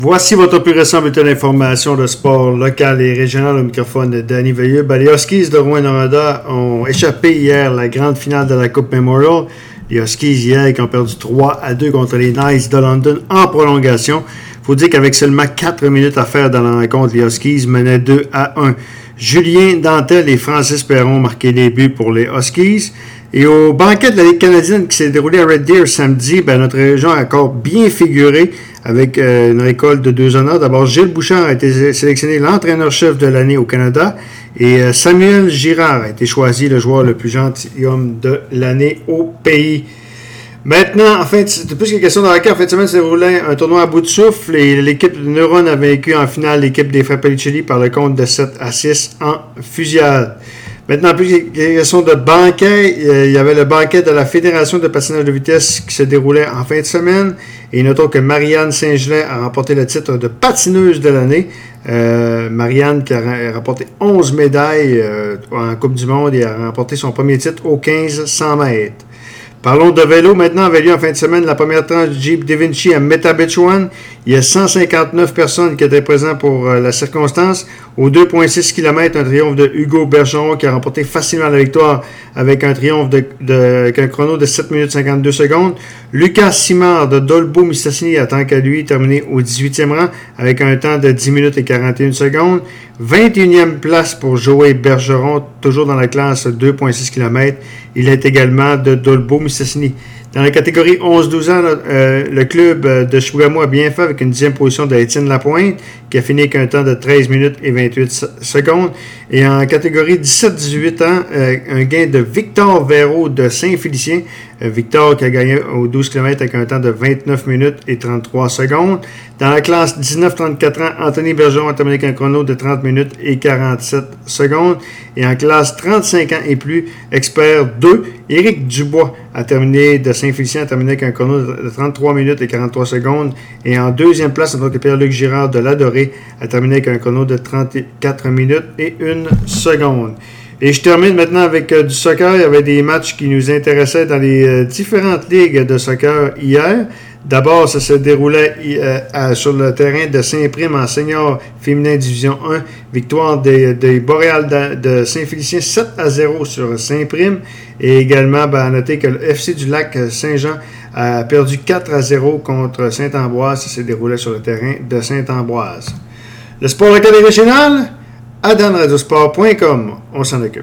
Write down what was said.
Voici votre plus récent bulletin d'information de sport local et régional au microphone de Danny Veilleux. Les Huskies de Rouyn-Noranda ont échappé hier la grande finale de la Coupe Memorial. Les Huskies hier qui ont perdu 3-2 contre les Knights de London en prolongation. Il faut dire qu'avec seulement 4 minutes à faire dans la rencontre, les Huskies menaient 2-1. Julien Dantel et Francis Perron marquaient les buts pour les Huskies. Et au banquet de la Ligue canadienne qui s'est déroulé à Red Deer samedi, notre région a encore bien figuré avec une récolte de 2 honneurs. D'abord, Gilles Bouchard a été sélectionné l'entraîneur-chef de l'année au Canada et Samuel Girard a été choisi le joueur le plus gentilhomme de l'année au pays. Maintenant, en fait, c'est plus qu'une question de hockey. En fin de semaine, s'est déroulé un tournoi à bout de souffle et l'équipe de Neuron a vaincu en finale l'équipe des Frappellicelli par le compte de 7-6 en fusillade. Maintenant, plus qu'une question de banquet, il y avait le banquet de la Fédération de patinage de vitesse qui se déroulait en fin de semaine. Et notons que Marianne Saint-Gelais a remporté le titre de patineuse de l'année. Marianne qui a remporté 11 médailles en Coupe du Monde et a remporté son premier titre aux 1500 mètres. Parlons de vélo. Maintenant, avait lieu en fin de semaine la première tranche du Jeep DaVinci à Métabetchouan. Il y a 159 personnes qui étaient présentes pour la circonstance. Aux 2,6 km, un triomphe de Hugo Bergeron qui a remporté facilement la victoire avec un triomphe avec un chrono de 7 minutes 52 secondes. Lucas Simard de Dolbeau-Mistassini a tant qu'à lui terminé au 18e rang avec un temps de 10 minutes et 41 secondes. 21e place pour Joey Bergeron, toujours dans la classe 2,6 km. Il est également de Dolbeau-Mistassini. Dans la catégorie 11-12 ans, le club de Chibougamau a bien fait avec une 10e position d'Étienne Lapointe, qui a fini avec un temps de 13 minutes et 28 secondes. Et en catégorie 17-18 ans, un gain de Victor Véraud de Saint-Félicien. Victor qui a gagné aux 12 km avec un temps de 29 minutes et 33 secondes. Dans la classe 19-34 ans, Anthony Bergeron a terminé avec un chrono de 30 minutes et 47 secondes. Et en classe 35 ans et plus, expert 2, Éric Dubois a terminé de Saint-Félicien, a terminé avec un chrono de 33 minutes et 43 secondes. Et en deuxième place, en tant que Pierre-Luc Girard de l'Adoré a terminé avec un chrono de 34 minutes et 1 seconde. Et je termine maintenant avec du soccer. Il y avait des matchs qui nous intéressaient dans les différentes ligues de soccer hier. D'abord, ça se déroulait sur le terrain de Saint-Prime en senior féminin division 1. Victoire des Boréales de Saint-Félicien 7-0 sur Saint-Prime. Et également, à noter que le FC du Lac Saint-Jean a perdu 4-0 contre Saint-Ambroise. Ça se déroulait sur le terrain de Saint-Ambroise. Le sport local et régional, à danradiosport.com. On s'en occupe.